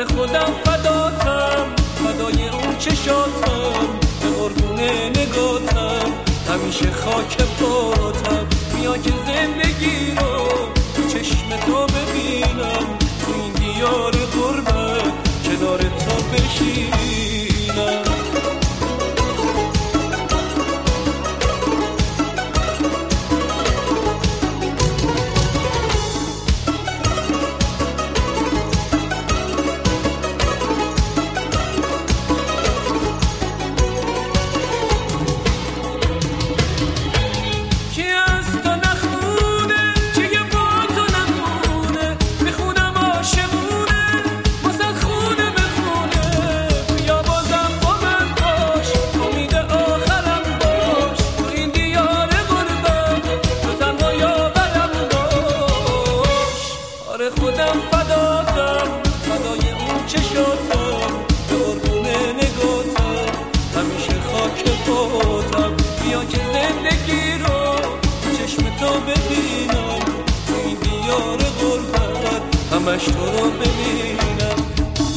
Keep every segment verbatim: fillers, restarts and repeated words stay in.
آره خودم فداتم، فدای اون چشاتم، به قربون نگاتم، همیشه خاک پاتم. بیا که زندگی رو تو چشم تو ببینم، تو این دیار غربت کنار تو بشینم. خودم فداتم، فدای اون چشاتم، به قربون نگاتم، همیشه خاک پاتم. بیا که زندگی رو تو چشم تو ببینم، تو این دیار غربت همش تو رو ببینم.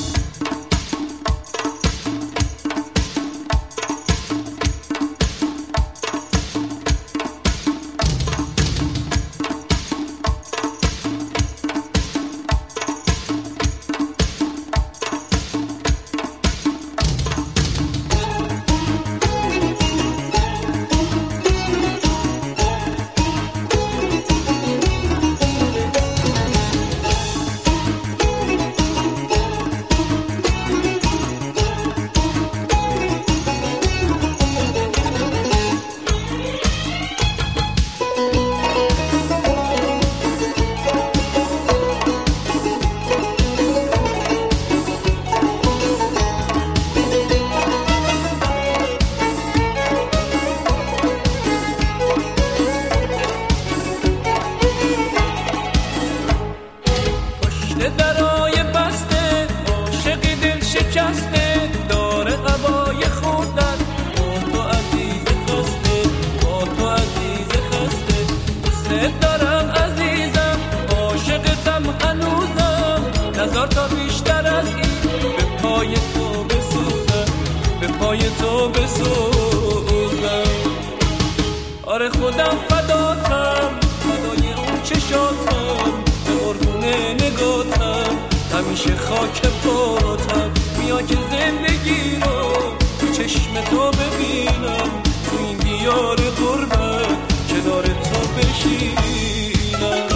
درای بسته عاشق دل شکسته، داره هوای خوردن با تو عزیز خسته، با تو عزیز خسته. دوست دارم عزیزم، عاشقتم هنوزم، نظر تا بیشتر از این به پای تو بسوزم، به پای تو بسوزم. آره خودم فداتم، فدای اون چشاتم، به قربون نگاتم، همیشه خاک پاتم. بیا که زندگی رو تو چشم تو ببینم، تو این دیار غربت کنار تو بشینم.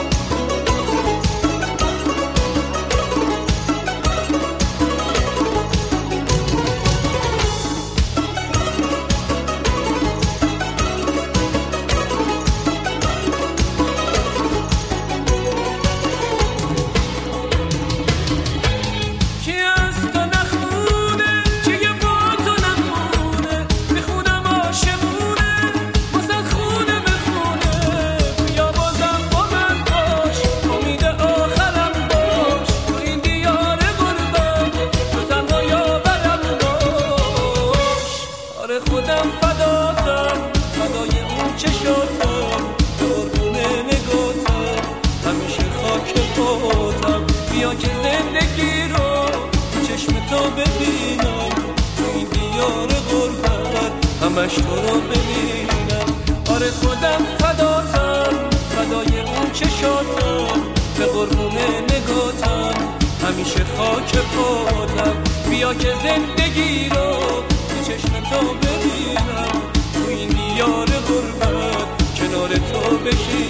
خودم فداتم، فدای اون چشاتم، به قربون نگاتم، همیشه خاک پاتم. بیا که زندگی رو تو چشم تو ببینم، تو این دیار غربت همش تو رو ببینم. آره خودم فداتم، فدای اون چشاتم، به قربون نگاتم، همیشه خاک پاتم. بیا که زندگی رو چشم تو ببینم، تو این دیار غربت کنار تو بشینم.